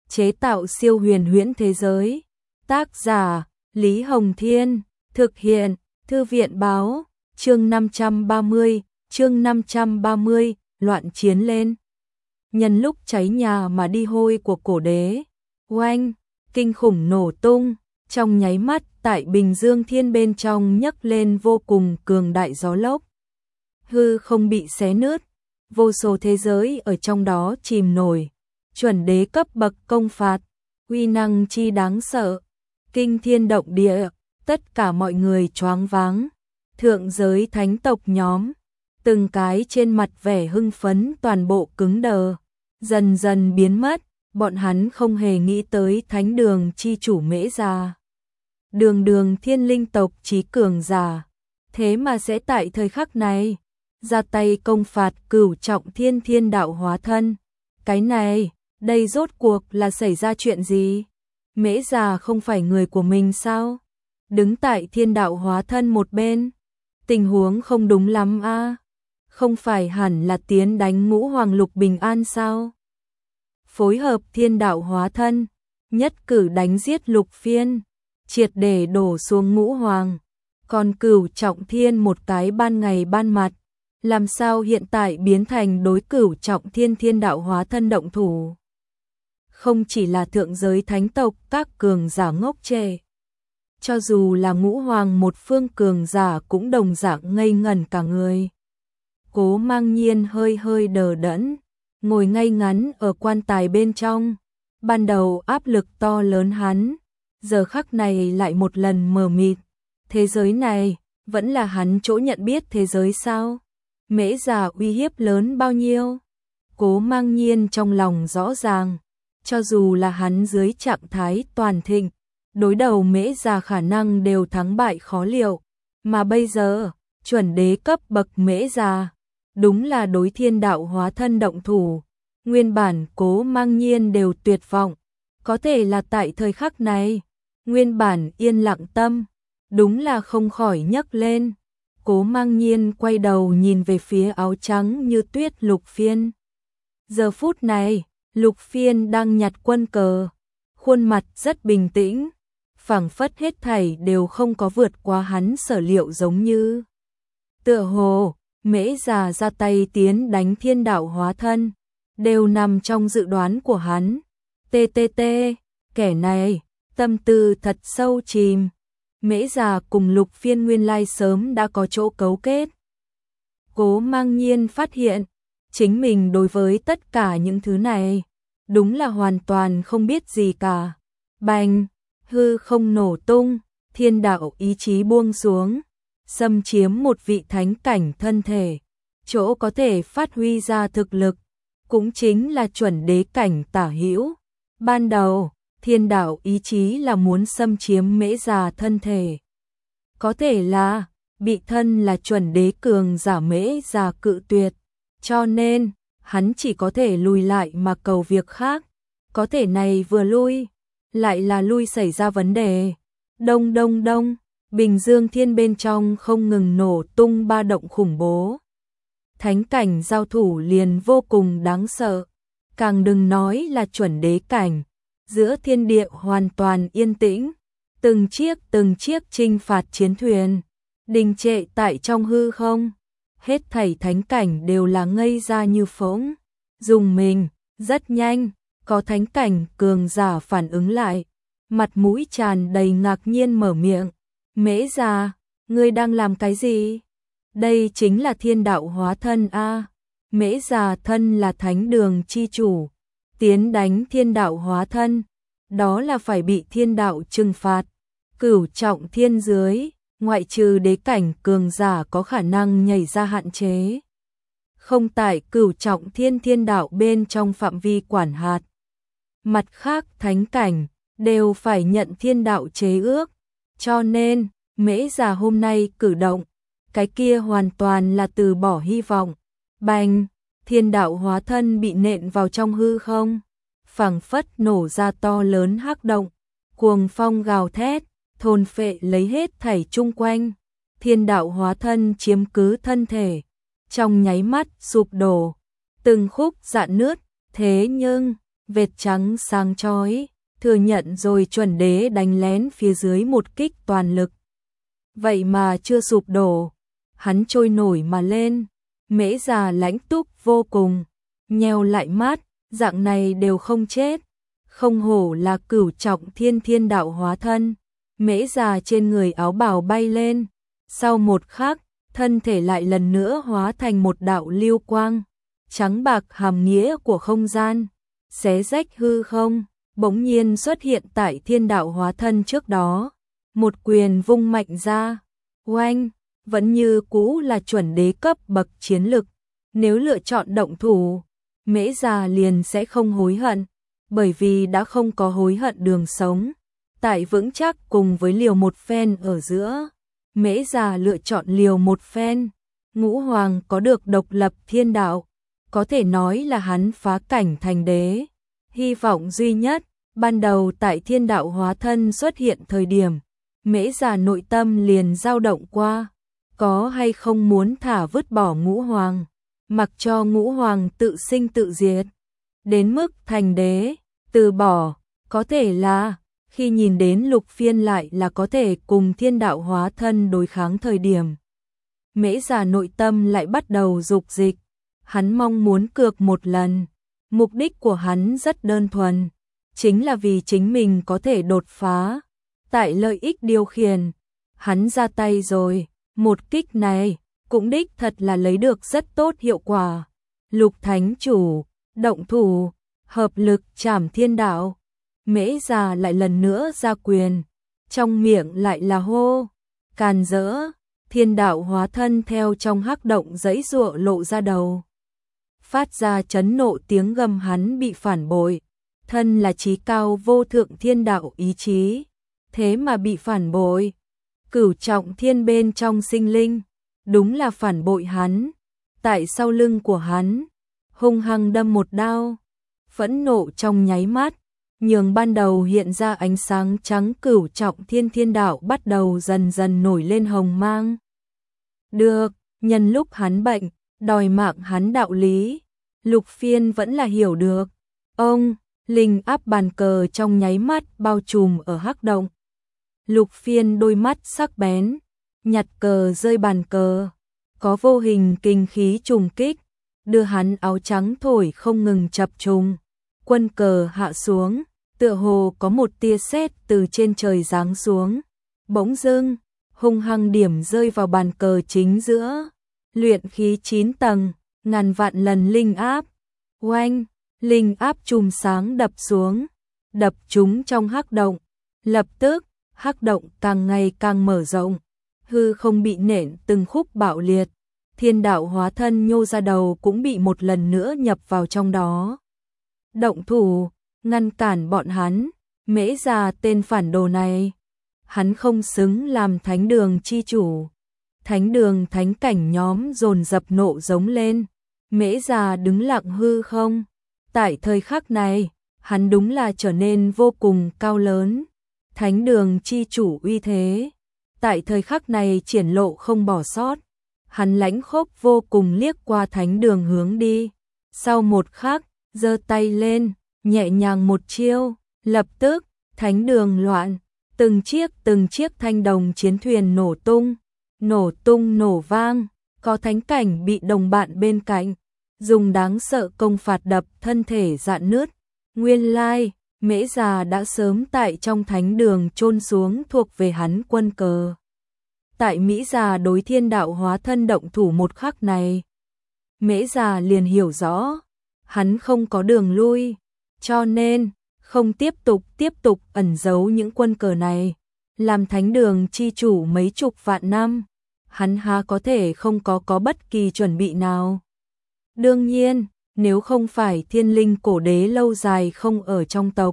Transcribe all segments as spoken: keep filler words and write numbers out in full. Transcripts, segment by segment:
chế tạo siêu huyền huyễn thế giới. Tác giả Lý Hồng Thiên, thực hiện Thư viện Báo, chương năm trăm ba mươi, chương năm trăm ba mươi, loạn chiến lên. Nhân lúc cháy nhà mà đi hôi của cổ đế, oanh, kinh khủng nổ tung, trong nháy mắt tại Bình Dương Thiên bên trong nhấc lên vô cùng cường đại gió lốc. Hư không bị xé nứt, vô số thế giới ở trong đó chìm nổi, chuẩn đế cấp bậc công phạt, uy năng chi đáng sợ, kinh thiên động địa, tất cả mọi người choáng váng. Thượng giới thánh tộc nhóm, từng cái trên mặt vẻ hưng phấn toàn bộ cứng đờ, dần dần biến mất, bọn hắn không hề nghĩ tới thánh đường chi chủ Mễ Già. Đường đường thiên linh tộc chí cường giả, thế mà sẽ tại thời khắc này ra tay công phạt cửu trọng thiên thiên đạo hóa thân. Cái này, đây rốt cuộc là xảy ra chuyện gì? Mễ Già không phải người của mình sao? Đứng tại thiên đạo hóa thân một bên, tình huống không đúng lắm a. À? Không phải hẳn là tiến đánh ngũ hoàng lục bình an sao? Phối hợp thiên đạo hóa thân, nhất cử đánh giết lục phiên, triệt để đổ xuống ngũ hoàng, còn cửu trọng thiên một cái ban ngày ban mặt, làm sao hiện tại biến thành đối cửu trọng thiên thiên đạo hóa thân động thủ? Không chỉ là thượng giới thánh tộc các cường giả ngốc trệ, cho dù là ngũ hoàng một phương cường giả cũng đồng dạng ngây ngẩn cả người. Cố Mang Nhiên hơi hơi đờ đẫn, ngồi ngay ngắn ở quan tài bên trong. Ban đầu áp lực to lớn hắn, giờ khắc này lại một lần mờ mịt. Thế giới này vẫn là hắn chỗ nhận biết thế giới sao? Mễ Già uy hiếp lớn bao nhiêu? Cố Mang Nhiên trong lòng rõ ràng, cho dù là hắn dưới trạng thái toàn thịnh, đối đầu Mễ Già khả năng đều thắng bại khó liệu, mà bây giờ, chuẩn đế cấp bậc Mễ Già, đúng là đối thiên đạo hóa thân động thủ. Nguyên bản Cố Mang Nhiên đều tuyệt vọng, có thể là tại thời khắc này, nguyên bản yên lặng tâm, đúng là không khỏi nhấc lên. Cố Mang Nhiên quay đầu nhìn về phía áo trắng như tuyết Lục Phiên. Giờ phút này, Lục Phiên đang nhặt quân cờ, khuôn mặt rất bình tĩnh, phảng phất hết thảy đều không có vượt qua hắn sở liệu giống như. Tựa hồ, Mễ Già ra tay tiến đánh thiên đạo hóa thân, đều nằm trong dự đoán của hắn. tê tê tê, kẻ này, tâm tư thật sâu chìm. Mễ Già cùng Lục Phiên nguyên lai sớm đã có chỗ cấu kết. Cố Mang Nhiên phát hiện, chính mình đối với tất cả những thứ này, đúng là hoàn toàn không biết gì cả. Bành, hư không nổ tung, thiên đạo ý chí buông xuống, xâm chiếm một vị thánh cảnh thân thể, chỗ có thể phát huy ra thực lực, cũng chính là chuẩn đế cảnh tả hữu. Ban đầu, thiên đạo ý chí là muốn xâm chiếm Mễ Già thân thể. Có thể là, bị thân là chuẩn đế cường giả Mễ Già cự tuyệt, cho nên, hắn chỉ có thể lùi lại mà cầu việc khác. Có thể này vừa lui, lại là lui xảy ra vấn đề. Đông đông đông, Bình Dương Thiên bên trong không ngừng nổ tung ba động khủng bố. Thánh cảnh giao thủ liền vô cùng đáng sợ, càng đừng nói là chuẩn đế cảnh. Giữa thiên địa hoàn toàn yên tĩnh, từng chiếc từng chiếc chinh phạt chiến thuyền, đình trệ tại trong hư không. Hết thảy thánh cảnh đều là ngây ra như phỗng, dùng mình, rất nhanh, có thánh cảnh cường giả phản ứng lại, mặt mũi tràn đầy ngạc nhiên mở miệng. Mễ Già, ngươi đang làm cái gì? Đây chính là thiên đạo hóa thân a. Mễ Già thân là thánh đường chi chủ, tiến đánh thiên đạo hóa thân, đó là phải bị thiên đạo trừng phạt. Cửu trọng thiên dưới, ngoại trừ đế cảnh cường giả có khả năng nhảy ra hạn chế, không tại cửu trọng thiên thiên đạo bên trong phạm vi quản hạt. Mặt khác thánh cảnh đều phải nhận thiên đạo chế ước, cho nên Mễ Già hôm nay cử động, cái kia hoàn toàn là từ bỏ hy vọng. Bành, thiên đạo hóa thân bị nện vào trong hư không, phảng phất nổ ra to lớn hắc động, cuồng phong gào thét, thôn phệ lấy hết thảy chung quanh. Thiên đạo hóa thân chiếm cứ thân thể, trong nháy mắt sụp đổ, từng khúc rạn nứt. Thế nhưng, vệt trắng sáng chói, thừa nhận rồi chuẩn đế đánh lén phía dưới một kích toàn lực. Vậy mà chưa sụp đổ, hắn trôi nổi mà lên, Mễ Già lãnh túc vô cùng, nheo lại mắt, dạng này đều không chết, không hổ là cửu trọng thiên thiên đạo hóa thân. Mễ Già trên người áo bào bay lên, sau một khắc, thân thể lại lần nữa hóa thành một đạo lưu quang, trắng bạc hàm nghĩa của không gian, xé rách hư không, bỗng nhiên xuất hiện tại thiên đạo hóa thân trước đó, một quyền vung mạnh ra, oanh, vẫn như cũ là chuẩn đế cấp bậc chiến lực, nếu lựa chọn động thủ, Mễ Già liền sẽ không hối hận, bởi vì đã không có hối hận đường sống. Tại vững chắc cùng với liều một phen ở giữa, Mễ Già lựa chọn liều một phen. Ngũ Hoàng có được độc lập thiên đạo, có thể nói là hắn phá cảnh thành đế. Hy vọng duy nhất, ban đầu tại thiên đạo hóa thân xuất hiện thời điểm, Mễ Già nội tâm liền dao động qua, có hay không muốn thả vứt bỏ Ngũ Hoàng, mặc cho Ngũ Hoàng tự sinh tự diệt, đến mức thành đế, từ bỏ, có thể là khi nhìn đến Lục Phiên lại là có thể cùng thiên đạo hóa thân đối kháng thời điểm. Mễ Già nội tâm lại bắt đầu dục dịch, hắn mong muốn cược một lần, mục đích của hắn rất đơn thuần, chính là vì chính mình có thể đột phá, tại lợi ích điều khiển, hắn ra tay rồi, một kích này, cũng đích thật là lấy được rất tốt hiệu quả. Lục Thánh Chủ, động thủ, hợp lực trảm thiên đạo. Mễ Già lại lần nữa ra quyền, trong miệng lại là hô, càn rỡ, thiên đạo hóa thân theo trong hắc động giãy giụa lộ ra đầu. Phát ra chấn nộ tiếng gầm hắn bị phản bội, thân là chí cao vô thượng thiên đạo ý chí, thế mà bị phản bội. Cửu trọng thiên bên trong sinh linh, đúng là phản bội hắn, tại sau lưng của hắn, hung hăng đâm một đao, phẫn nộ trong nháy mắt. Nhường ban đầu hiện ra ánh sáng trắng cửu trọng thiên thiên đạo bắt đầu dần dần nổi lên hồng mang. Được, nhân lúc hắn bệnh, đòi mạng hắn đạo lý, Lục Phiên vẫn là hiểu được. Ông, linh áp bàn cờ trong nháy mắt bao trùm ở hắc động. Lục Phiên đôi mắt sắc bén, nhặt cờ rơi bàn cờ, có vô hình kinh khí trùng kích, đưa hắn áo trắng thổi không ngừng chập trùng. Quân cờ hạ xuống, tựa hồ có một tia sét từ trên trời giáng xuống, bỗng dưng, hung hăng điểm rơi vào bàn cờ chính giữa. Luyện khí chín tầng, ngàn vạn lần linh áp, oanh, linh áp chùm sáng đập xuống, đập chúng trong hắc động. Lập tức, hắc động càng ngày càng mở rộng, hư không bị nện từng khúc bạo liệt, thiên đạo hóa thân nhô ra đầu cũng bị một lần nữa nhập vào trong đó. Động thủ, ngăn cản bọn hắn, Mễ Già tên phản đồ này, hắn không xứng làm thánh đường chi chủ. Thánh đường thánh cảnh nhóm dồn dập nộ giống lên, Mễ Già đứng lặng hư không. Tại thời khắc này, hắn đúng là trở nên vô cùng cao lớn. Thánh đường chi chủ uy thế, tại thời khắc này triển lộ không bỏ sót. Hắn lãnh khốc vô cùng liếc qua thánh đường hướng đi. Sau một khắc, giơ tay lên, nhẹ nhàng một chiêu, lập tức, thánh đường loạn, từng chiếc từng chiếc thanh đồng chiến thuyền nổ tung, nổ tung nổ vang, có thánh cảnh bị đồng bạn bên cạnh, dùng đáng sợ công phạt đập thân thể rạn nứt. Nguyên lai, Mễ Già đã sớm tại trong thánh đường chôn xuống thuộc về hắn quân cờ. Tại Mễ Già đối thiên đạo hóa thân động thủ một khắc này, Mễ Già liền hiểu rõ, hắn không có đường lui, cho nên không tiếp tục tiếp tục ẩn giấu những quân cờ này. Làm thánh đường chi chủ mấy chục vạn năm, hắn há có thể không có có bất kỳ chuẩn bị nào. Đương nhiên, nếu không phải thiên linh cổ đế lâu dài không ở trong tộc,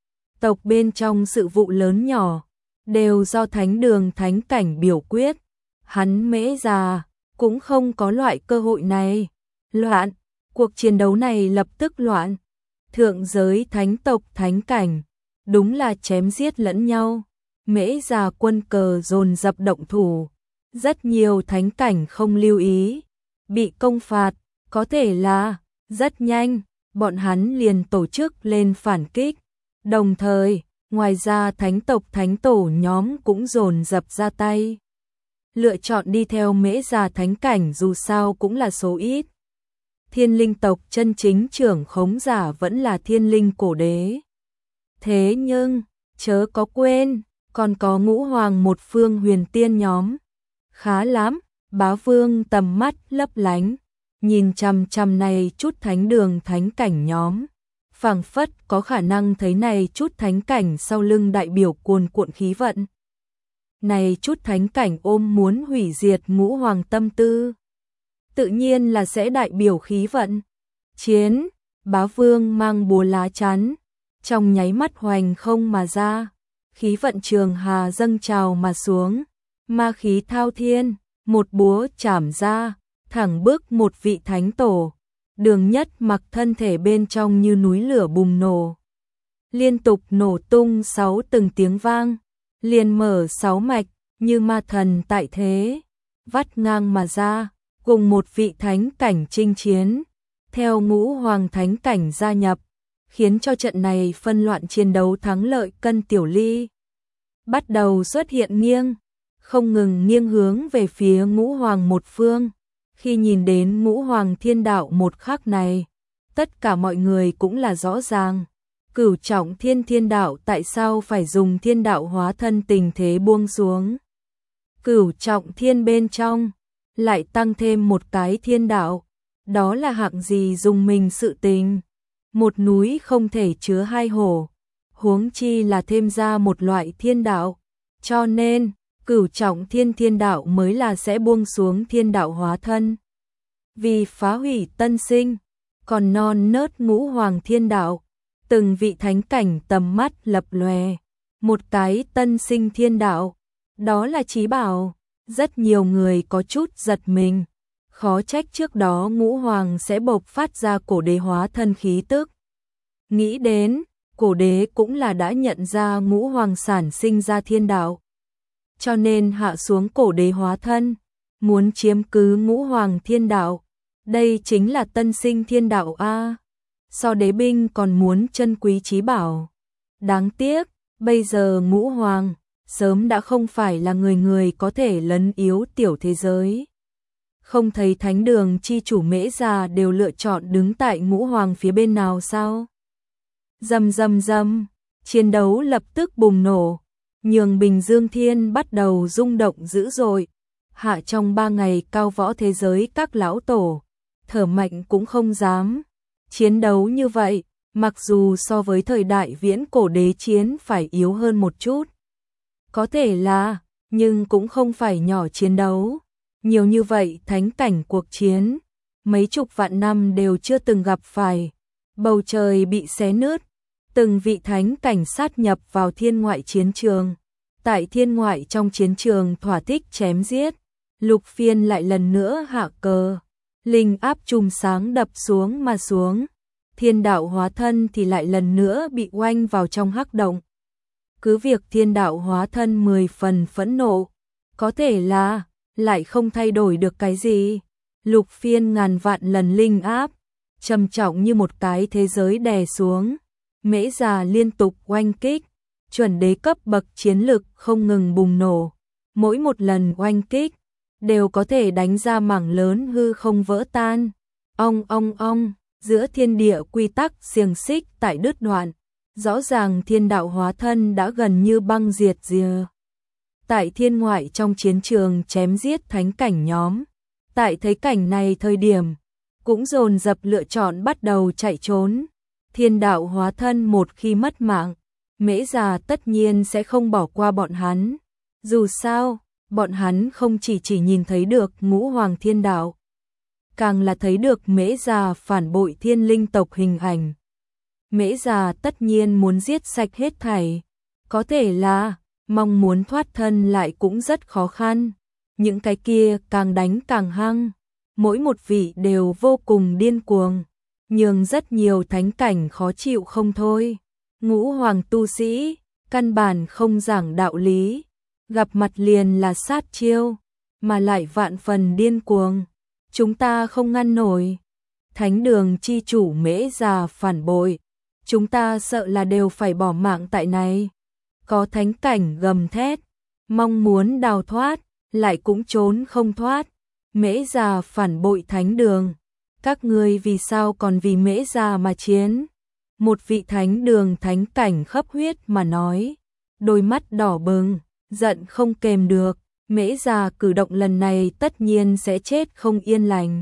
tộc bên trong sự vụ lớn nhỏ, đều do thánh đường thánh cảnh biểu quyết, hắn Mễ Già cũng không có loại cơ hội này. Loạn, cuộc chiến đấu này lập tức loạn. Thượng giới thánh tộc thánh cảnh, đúng là chém giết lẫn nhau. Mễ Già quân cờ dồn dập động thủ, rất nhiều thánh cảnh không lưu ý, bị công phạt, có thể là rất nhanh, bọn hắn liền tổ chức lên phản kích. Đồng thời, ngoài ra thánh tộc thánh tổ nhóm cũng dồn dập ra tay. Lựa chọn đi theo Mễ Già thánh cảnh dù sao cũng là số ít. Thiên linh tộc chân chính trưởng khống giả vẫn là thiên linh cổ đế. Thế nhưng, chớ có quên, còn có ngũ hoàng một phương huyền tiên nhóm. Khá lắm, Bá Vương tầm mắt lấp lánh, nhìn chằm chằm này chút thánh đường thánh cảnh nhóm. Phảng phất có khả năng thấy này chút thánh cảnh sau lưng đại biểu cuồn cuộn khí vận. Này chút thánh cảnh ôm muốn hủy diệt ngũ hoàng tâm tư. Tự nhiên là sẽ đại biểu khí vận. Chiến, Bá Vương mang búa lá chắn, trong nháy mắt hoành không mà ra. Khí vận trường hà dâng trào mà xuống, ma khí thao thiên, một búa chảm ra, thẳng bước một vị thánh tổ. Đường Nhất Mặc thân thể bên trong như núi lửa bùng nổ. Liên tục nổ tung sáu từng tiếng vang, liền mở sáu mạch, như ma thần tại thế, vắt ngang mà ra, cùng một vị thánh cảnh chinh chiến. Theo ngũ hoàng thánh cảnh gia nhập, khiến cho trận này phân loạn chiến đấu thắng lợi cân tiểu ly. Bắt đầu xuất hiện nghiêng, không ngừng nghiêng hướng về phía ngũ hoàng một phương. Khi nhìn đến ngũ hoàng thiên đạo một khắc này, tất cả mọi người cũng là rõ ràng. Cửu trọng thiên thiên đạo tại sao phải dùng thiên đạo hóa thân tình thế buông xuống. Cửu trọng thiên bên trong, lại tăng thêm một cái thiên đạo. Đó là hạng gì dùng mình sự tình. Một núi không thể chứa hai hổ, huống chi là thêm ra một loại thiên đạo. Cho nên, cửu trọng thiên thiên đạo mới là sẽ buông xuống thiên đạo hóa thân. Vì phá hủy tân sinh, còn non nớt ngũ hoàng thiên đạo, từng vị thánh cảnh tầm mắt lập lòe. Một cái tân sinh thiên đạo, đó là chí bảo. Rất nhiều người có chút giật mình. Khó trách trước đó ngũ hoàng sẽ bộc phát ra cổ đế hóa thân khí tức. Nghĩ đến, cổ đế cũng là đã nhận ra ngũ hoàng sản sinh ra thiên đạo. Cho nên hạ xuống cổ đế hóa thân, muốn chiếm cứ ngũ hoàng thiên đạo. Đây chính là tân sinh thiên đạo A. So đế binh còn muốn chân quý chí bảo. Đáng tiếc, bây giờ ngũ hoàng, sớm đã không phải là người người có thể lấn yếu tiểu thế giới. Không thấy thánh đường chi chủ Mễ Già đều lựa chọn đứng tại ngũ hoàng phía bên nào sao? Rầm rầm rầm, chiến đấu lập tức bùng nổ, nhường Bình Dương Thiên bắt đầu rung động dữ dội. Hạ trong ba ngày cao võ thế giới các lão tổ, thở mạnh cũng không dám. Chiến đấu như vậy, mặc dù so với thời đại viễn cổ đế chiến phải yếu hơn một chút. Có thể là, nhưng cũng không phải nhỏ chiến đấu. Nhiều như vậy thánh cảnh cuộc chiến, mấy chục vạn năm đều chưa từng gặp phải. Bầu trời bị xé nứt, từng vị thánh cảnh sát nhập vào thiên ngoại chiến trường. Tại thiên ngoại trong chiến trường thỏa thích chém giết, Lục Phiên lại lần nữa hạ cờ. Linh áp chùm sáng đập xuống mà xuống. Thiên đạo hóa thân thì lại lần nữa bị oanh vào trong hắc động. Cứ việc thiên đạo hóa thân mười phần phẫn nộ, có thể là lại không thay đổi được cái gì. Lục Phiên ngàn vạn lần linh áp, trầm trọng như một cái thế giới đè xuống. Mễ Già liên tục oanh kích, chuẩn đế cấp bậc chiến lực không ngừng bùng nổ. Mỗi một lần oanh kích, đều có thể đánh ra mảng lớn hư không vỡ tan. Ong ong ong, giữa thiên địa quy tắc xiềng xích tại đứt đoạn. Rõ ràng thiên đạo hóa thân đã gần như băng diệt rìa. Tại thiên ngoại trong chiến trường chém giết thánh cảnh nhóm. Tại thấy cảnh này thời điểm, cũng dồn dập lựa chọn bắt đầu chạy trốn. Thiên đạo hóa thân một khi mất mạng, Mễ Già tất nhiên sẽ không bỏ qua bọn hắn. Dù sao, bọn hắn không chỉ chỉ nhìn thấy được ngũ hoàng thiên đạo, càng là thấy được Mễ Già phản bội thiên linh tộc hình ảnh. Mễ Già tất nhiên muốn giết sạch hết thảy. Có thể là, mong muốn thoát thân lại cũng rất khó khăn. Những cái kia càng đánh càng hăng. Mỗi một vị đều vô cùng điên cuồng, nhường rất nhiều thánh cảnh khó chịu không thôi. Ngũ hoàng tu sĩ, căn bản không giảng đạo lý. Gặp mặt liền là sát chiêu, mà lại vạn phần điên cuồng. Chúng ta không ngăn nổi. Thánh đường chi chủ Mễ Già phản bội, chúng ta sợ là đều phải bỏ mạng tại này. Có thánh cảnh gầm thét, mong muốn đào thoát, lại cũng trốn không thoát. Mễ Già phản bội thánh đường, các ngươi vì sao còn vì Mễ Già mà chiến? Một vị thánh đường thánh cảnh khấp huyết mà nói, đôi mắt đỏ bừng, giận không kềm được. Mễ Già cử động lần này tất nhiên sẽ chết không yên lành.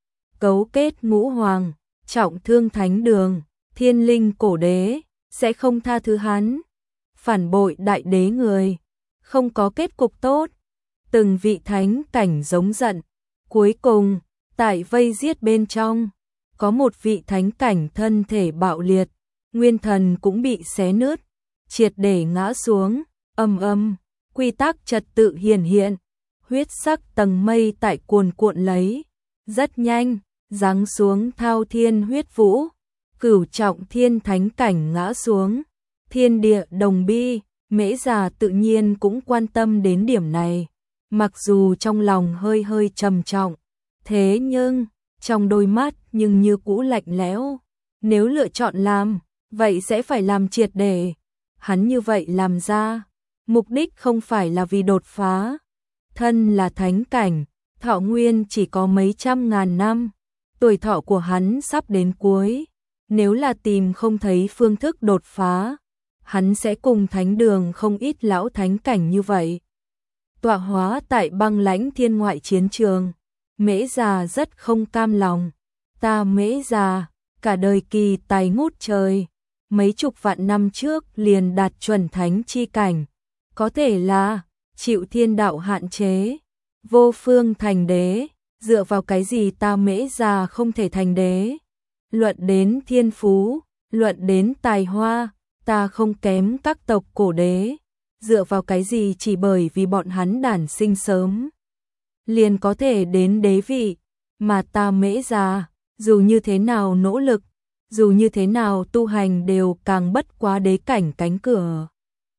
Cấu kết ngũ hoàng, trọng thương thánh đường, thiên linh cổ đế, sẽ không tha thứ hắn. Phản bội đại đế người, không có kết cục tốt. Từng vị thánh cảnh giống giận. Cuối cùng, tại vây giết bên trong, có một vị thánh cảnh thân thể bạo liệt, nguyên thần cũng bị xé nứt, triệt để ngã xuống, âm âm, quy tắc trật tự hiển hiện, huyết sắc tầng mây tại cuồn cuộn lấy, rất nhanh, giáng xuống thao thiên huyết vũ, cửu trọng thiên thánh cảnh ngã xuống, thiên địa đồng bi. Mễ Già tự nhiên cũng quan tâm đến điểm này, mặc dù trong lòng hơi hơi trầm trọng, thế nhưng trong đôi mắt nhưng như cũ lạnh lẽo. Nếu lựa chọn làm, vậy sẽ phải làm triệt để. Hắn như vậy làm ra, mục đích không phải là vì đột phá. Thân là thánh cảnh, thọ nguyên chỉ có mấy trăm ngàn năm, tuổi thọ của hắn sắp đến cuối. Nếu là tìm không thấy phương thức đột phá, hắn sẽ cùng thánh đường không ít lão thánh cảnh như vậy. Tọa hóa tại băng lãnh thiên ngoại chiến trường, Mễ Già rất không cam lòng. Ta Mễ Già, cả đời kỳ tài ngút trời, mấy chục vạn năm trước liền đạt chuẩn thánh chi cảnh, có thể là chịu thiên đạo hạn chế, vô phương thành đế, dựa vào cái gì ta Mễ Già không thể thành đế? Luận đến thiên phú, luận đến tài hoa, ta không kém các tộc cổ đế, dựa vào cái gì chỉ bởi vì bọn hắn đản sinh sớm liền có thể đến đế vị, mà ta Mễ Già, dù như thế nào nỗ lực, dù như thế nào tu hành đều càng bất quá đế cảnh cánh cửa.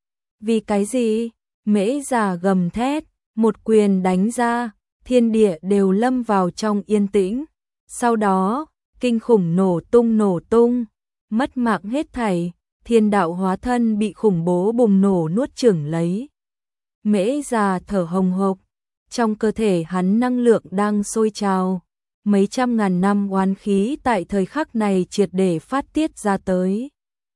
Vì cái gì? Mễ Già gầm thét, một quyền đánh ra, thiên địa đều lâm vào trong yên tĩnh. Sau đó, kinh khủng nổ tung nổ tung, mất mạng hết thảy, thiên đạo hóa thân bị khủng bố bùng nổ nuốt chửng lấy. Mễ Già thở hồng hộc, trong cơ thể hắn năng lượng đang sôi trào, mấy trăm ngàn năm oán khí tại thời khắc này triệt để phát tiết ra tới.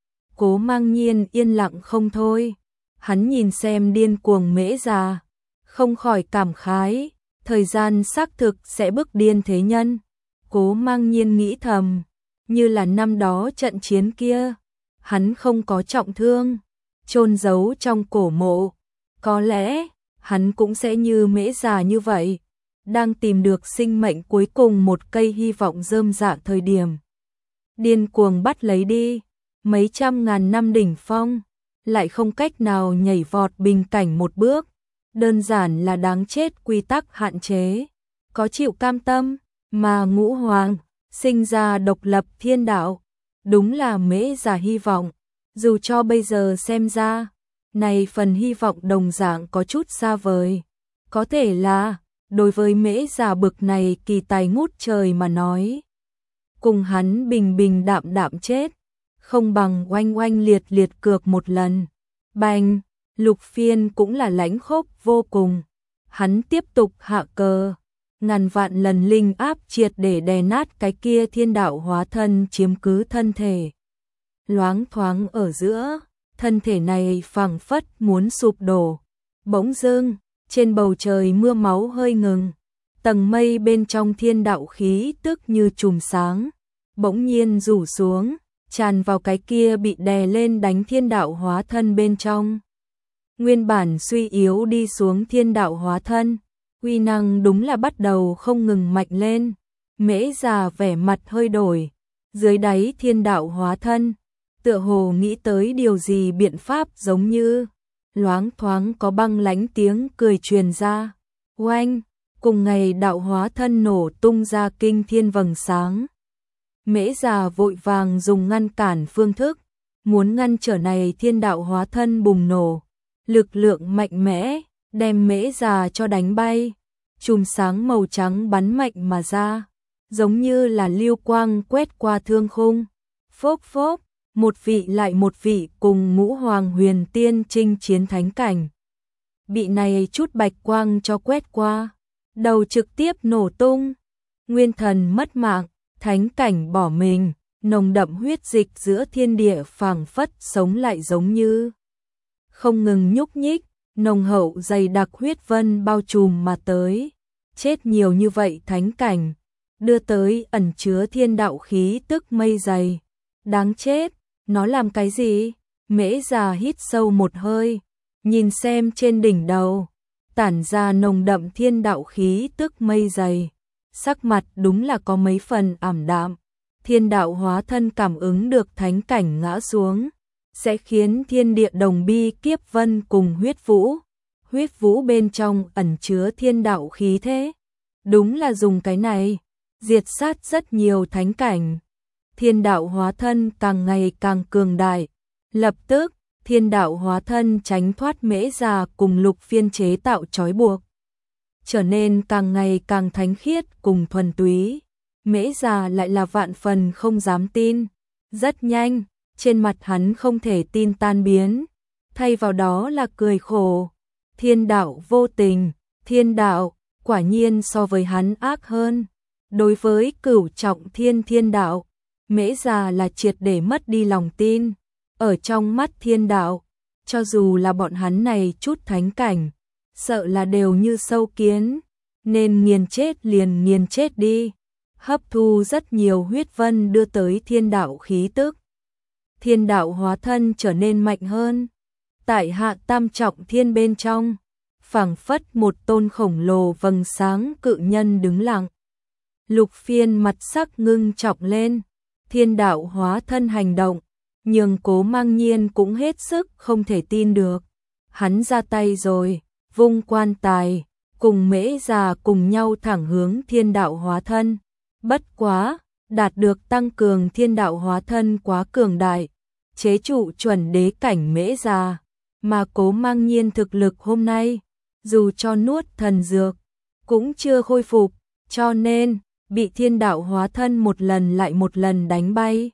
Cố Mang Nhiên yên lặng không thôi, hắn nhìn xem điên cuồng Mễ Già, không khỏi cảm khái, thời gian xác thực sẽ bức điên thế nhân. Cố Mang Nhiên nghĩ thầm, như là năm đó trận chiến kia, hắn không có trọng thương, chôn giấu trong cổ mộ, có lẽ hắn cũng sẽ như Mễ Già như vậy, đang tìm được sinh mệnh cuối cùng một cây hy vọng rơm rạ thời điểm. Điên cuồng bắt lấy đi, mấy trăm ngàn năm đỉnh phong, lại không cách nào nhảy vọt bình cảnh một bước, đơn giản là đáng chết quy tắc hạn chế, có chịu cam tâm, mà ngũ hoàng, sinh ra độc lập thiên đạo, đúng là Mễ Già hy vọng, dù cho bây giờ xem ra, này phần hy vọng đồng dạng có chút xa vời, có thể là, đối với Mễ Già bực này kỳ tài ngút trời mà nói, cùng hắn bình bình đạm đạm chết, không bằng oanh oanh liệt liệt cược một lần. Bành, Lục Phiên cũng là lãnh khốc vô cùng, hắn tiếp tục hạ cờ, ngàn vạn lần linh áp triệt để đè nát cái kia thiên đạo hóa thân chiếm cứ thân thể. Loáng thoáng ở giữa, thân thể này phảng phất muốn sụp đổ. Bỗng dưng, trên bầu trời mưa máu hơi ngừng, tầng mây bên trong thiên đạo khí tức như chùm sáng, bỗng nhiên rủ xuống, tràn vào cái kia bị đè lên đánh thiên đạo hóa thân bên trong. Nguyên bản suy yếu đi xuống thiên đạo hóa thân, uy năng đúng là bắt đầu không ngừng mạnh lên. Mễ Già vẻ mặt hơi đổi, dưới đáy thiên đạo hóa thân, tựa hồ nghĩ tới điều gì biện pháp giống như, loáng thoáng có băng lãnh tiếng cười truyền ra. Oanh, cùng ngày đạo hóa thân nổ tung ra kinh thiên vầng sáng. Mễ Già vội vàng dùng ngăn cản phương thức, muốn ngăn trở này thiên đạo hóa thân bùng nổ. Lực lượng mạnh mẽ, đem Mễ Già cho đánh bay. Chùm sáng màu trắng bắn mạnh mà ra, giống như là lưu quang quét qua thương khung. Phốc phốc, một vị lại một vị cùng ngũ hoàng huyền tiên chinh chiến thánh cảnh. Bị này chút bạch quang cho quét qua, đầu trực tiếp nổ tung. Nguyên thần mất mạng, thánh cảnh bỏ mình, nồng đậm huyết dịch giữa thiên địa phảng phất sống lại giống như không ngừng nhúc nhích, nồng hậu dày đặc huyết vân bao trùm mà tới. Chết nhiều như vậy thánh cảnh, đưa tới ẩn chứa thiên đạo khí tức mây dày. Đáng chết, nó làm cái gì? Mễ già hít sâu một hơi, nhìn xem trên đỉnh đầu, tản ra nồng đậm thiên đạo khí tức mây dày. Sắc mặt đúng là có mấy phần ảm đạm. Thiên đạo hóa thân cảm ứng được thánh cảnh ngã xuống, sẽ khiến thiên địa đồng bi kiếp vân cùng huyết vũ. Huyết vũ bên trong ẩn chứa thiên đạo khí thế. Đúng là dùng cái này, diệt sát rất nhiều thánh cảnh. Thiên đạo hóa thân càng ngày càng cường đại. Lập tức, thiên đạo hóa thân tránh thoát mễ già cùng Lục Phiên chế tạo trói buộc, trở nên càng ngày càng thánh khiết cùng thuần túy. Mễ già lại là vạn phần không dám tin. Rất nhanh, trên mặt hắn không thể tin tan biến, thay vào đó là cười khổ. Thiên đạo vô tình, thiên đạo quả nhiên so với hắn ác hơn. Đối với cửu trọng thiên thiên đạo, mễ già là triệt để mất đi lòng tin. Ở trong mắt thiên đạo, cho dù là bọn hắn này chút thánh cảnh, sợ là đều như sâu kiến, nên nghiền chết liền nghiền chết đi. Hấp thu rất nhiều huyết vân đưa tới thiên đạo khí tức. Thiên đạo hóa thân trở nên mạnh hơn. Tại hạ tam trọng thiên bên trong, phảng phất một tôn khổng lồ vầng sáng cự nhân đứng lặng. Lục Phiên mặt sắc ngưng trọng lên, thiên đạo hóa thân hành động, nhưng Cố Mang Nhiên cũng hết sức không thể tin được. Hắn ra tay rồi, vung quan tài, cùng mễ già cùng nhau thẳng hướng thiên đạo hóa thân. Bất quá, đạt được tăng cường thiên đạo hóa thân quá cường đại, chế trụ chuẩn đế cảnh mễ già, mà Cố Mang Nhiên thực lực hôm nay, dù cho nuốt thần dược, cũng chưa khôi phục, cho nên, bị thiên đạo hóa thân một lần lại một lần đánh bay.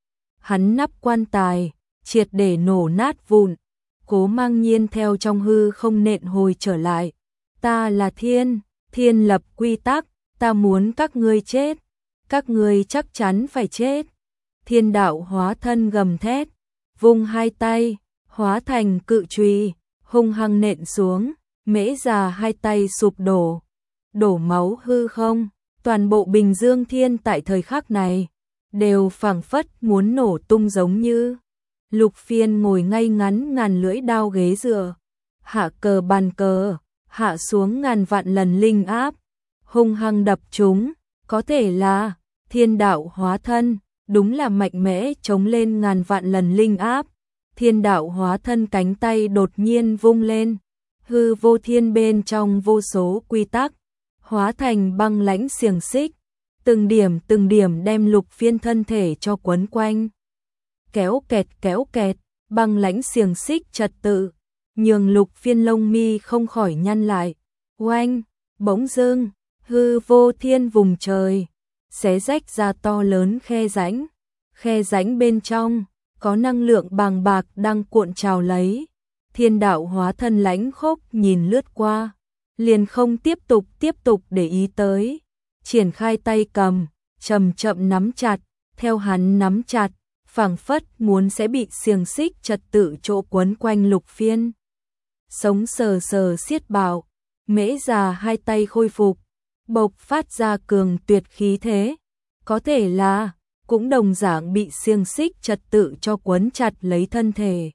Hắn nắp quan tài, triệt để nổ nát vụn. Cố Mang Nhiên theo trong hư không nện hồi trở lại. Ta là thiên, thiên lập quy tắc, ta muốn các ngươi chết, các ngươi chắc chắn phải chết. Thiên đạo hóa thân gầm thét, vung hai tay, hóa thành cự chùy, hung hăng nện xuống. Mễ già hai tay sụp đổ, đổ máu hư không. Toàn bộ Bình Dương Thiên tại thời khắc này đều phảng phất muốn nổ tung giống như. Lục Phiên ngồi ngay ngắn ngàn lưỡi đao ghế dựa, hạ cờ bàn cờ, hạ xuống ngàn vạn lần linh áp, hung hăng đập chúng. Có thể là thiên đạo hóa thân, đúng là mạnh mẽ chống lên ngàn vạn lần linh áp. Thiên đạo hóa thân cánh tay đột nhiên vung lên, hư vô thiên bên trong vô số quy tắc hóa thành băng lãnh xiềng xích, từng điểm từng điểm đem Lục Phiên thân thể cho quấn quanh. Kéo kẹt kéo kẹt, băng lãnh xiềng xích trật tự, nhường Lục Phiên lông mi không khỏi nhăn lại. Oanh, bỗng dưng, hư vô thiên vùng trời, xé rách ra to lớn khe rãnh. Khe rãnh bên trong, có năng lượng bàng bạc đang cuộn trào lấy. Thiên đạo hóa thân lãnh khốc nhìn lướt qua, liền không tiếp tục tiếp tục để ý tới, triển khai tay cầm, chậm chậm nắm chặt, theo hắn nắm chặt, phảng phất muốn sẽ bị xiềng xích trật tự chỗ quấn quanh Lục Phiên. Sống sờ sờ xiết bạo, mễ già hai tay khôi phục, bộc phát ra cường tuyệt khí thế, có thể là cũng đồng dạng bị xiềng xích trật tự cho quấn chặt lấy thân thể.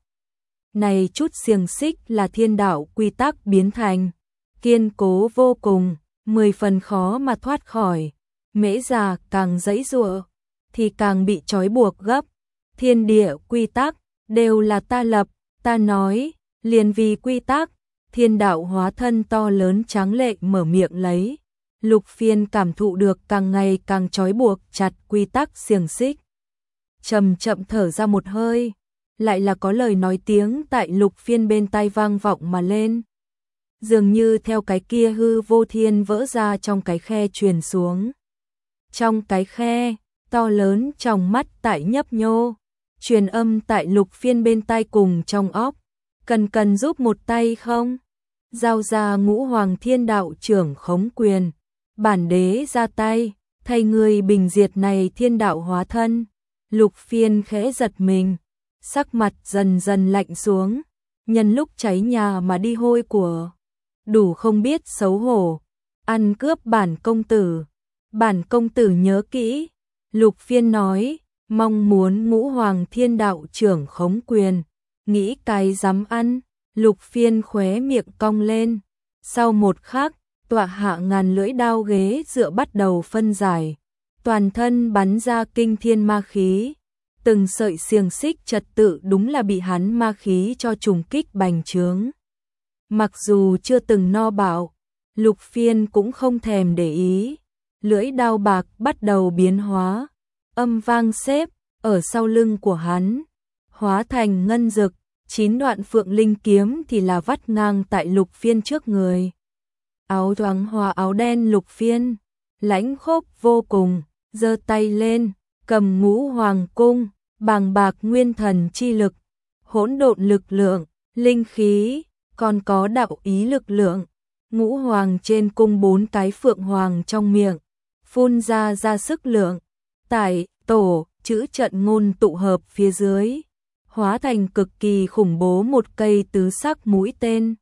Này chút xiềng xích là thiên đạo quy tắc biến thành, kiên cố vô cùng, mười phần khó mà thoát khỏi. Mễ già càng giãy giụa thì càng bị trói buộc gấp. Thiên địa quy tắc đều là ta lập, ta nói, liền vì quy tắc. Thiên đạo hóa thân to lớn tráng lệ mở miệng lấy. Lục Phiên cảm thụ được càng ngày càng trói buộc chặt quy tắc xiềng xích, chậm chậm thở ra một hơi, lại là có lời nói tiếng tại Lục Phiên bên tai vang vọng mà lên. Dường như theo cái kia hư vô thiên vỡ ra trong cái khe truyền xuống. Trong cái khe to lớn trong mắt tại nhấp nhô, truyền âm tại Lục Phiên bên tai cùng trong óc, cần cần giúp một tay không? Giao ra Ngũ Hoàng Thiên Đạo trưởng khống quyền, bản đế ra tay, thay người bình diệt này thiên đạo hóa thân. Lục Phiên khẽ giật mình, sắc mặt dần dần lạnh xuống, nhân lúc cháy nhà mà đi hôi của, đủ không biết xấu hổ, ăn cướp bản công tử. Bản công tử nhớ kỹ, Lục Phiên nói, mong muốn Ngũ Hoàng Thiên Đạo trưởng khống quyền, nghĩ cái dám ăn. Lục Phiên khóe miệng cong lên, sau một khắc, tọa hạ ngàn lưỡi đao ghế dựa bắt đầu phân giải, toàn thân bắn ra kinh thiên ma khí, từng sợi xiềng xích trật tự đúng là bị hắn ma khí cho trùng kích bành trướng. Mặc dù chưa từng no bạo, Lục Phiên cũng không thèm để ý, lưỡi đao bạc bắt đầu biến hóa, âm vang xếp ở sau lưng của hắn, hóa thành ngân dực. Chín đoạn phượng linh kiếm thì là vắt ngang tại Lục Phiên trước người. Áo choàng hoa áo đen Lục Phiên, lãnh khốc vô cùng, giơ tay lên, cầm Ngũ Hoàng cung, bàng bạc nguyên thần chi lực, hỗn độn lực lượng, linh khí, còn có đạo ý lực lượng. Ngũ Hoàng trên cung bốn cái phượng hoàng trong miệng, phun ra ra sức lượng, tại tổ, chữ trận ngôn tụ hợp phía dưới, hóa thành cực kỳ khủng bố một cây tứ sắc mũi tên.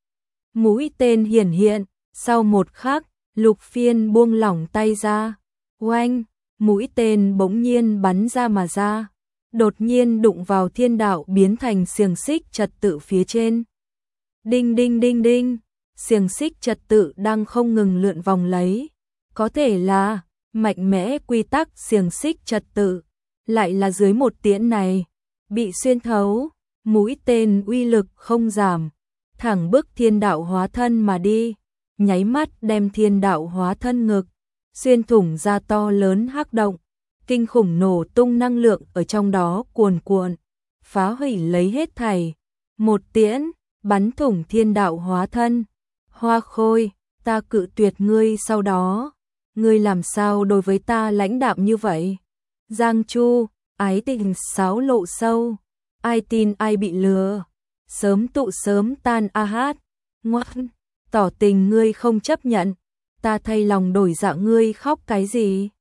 Mũi tên hiển hiện, sau một khắc, Lục Phiên buông lỏng tay ra, oanh, mũi tên bỗng nhiên bắn ra mà ra, đột nhiên đụng vào thiên đạo biến thành xiềng xích trật tự phía trên. Đinh đinh đinh đinh, xiềng xích trật tự đang không ngừng lượn vòng lấy, có thể là mạnh mẽ quy tắc xiềng xích trật tự, lại là dưới một tiễn này bị xuyên thấu, mũi tên uy lực không giảm, thẳng bức thiên đạo hóa thân mà đi, nháy mắt đem thiên đạo hóa thân ngực, xuyên thủng ra to lớn hắc động, kinh khủng nổ tung năng lượng ở trong đó cuồn cuộn, phá hủy lấy hết thảy. Một tiễn, bắn thủng thiên đạo hóa thân. Hoa Khôi, ta cự tuyệt ngươi sau đó, ngươi làm sao đối với ta lãnh đạm như vậy? Giang Chu, ái tình sáo lộ sâu, ai tin ai bị lừa, sớm tụ sớm tan a hát, ngoan, tỏ tình ngươi không chấp nhận, ta thay lòng đổi dạ ngươi khóc cái gì?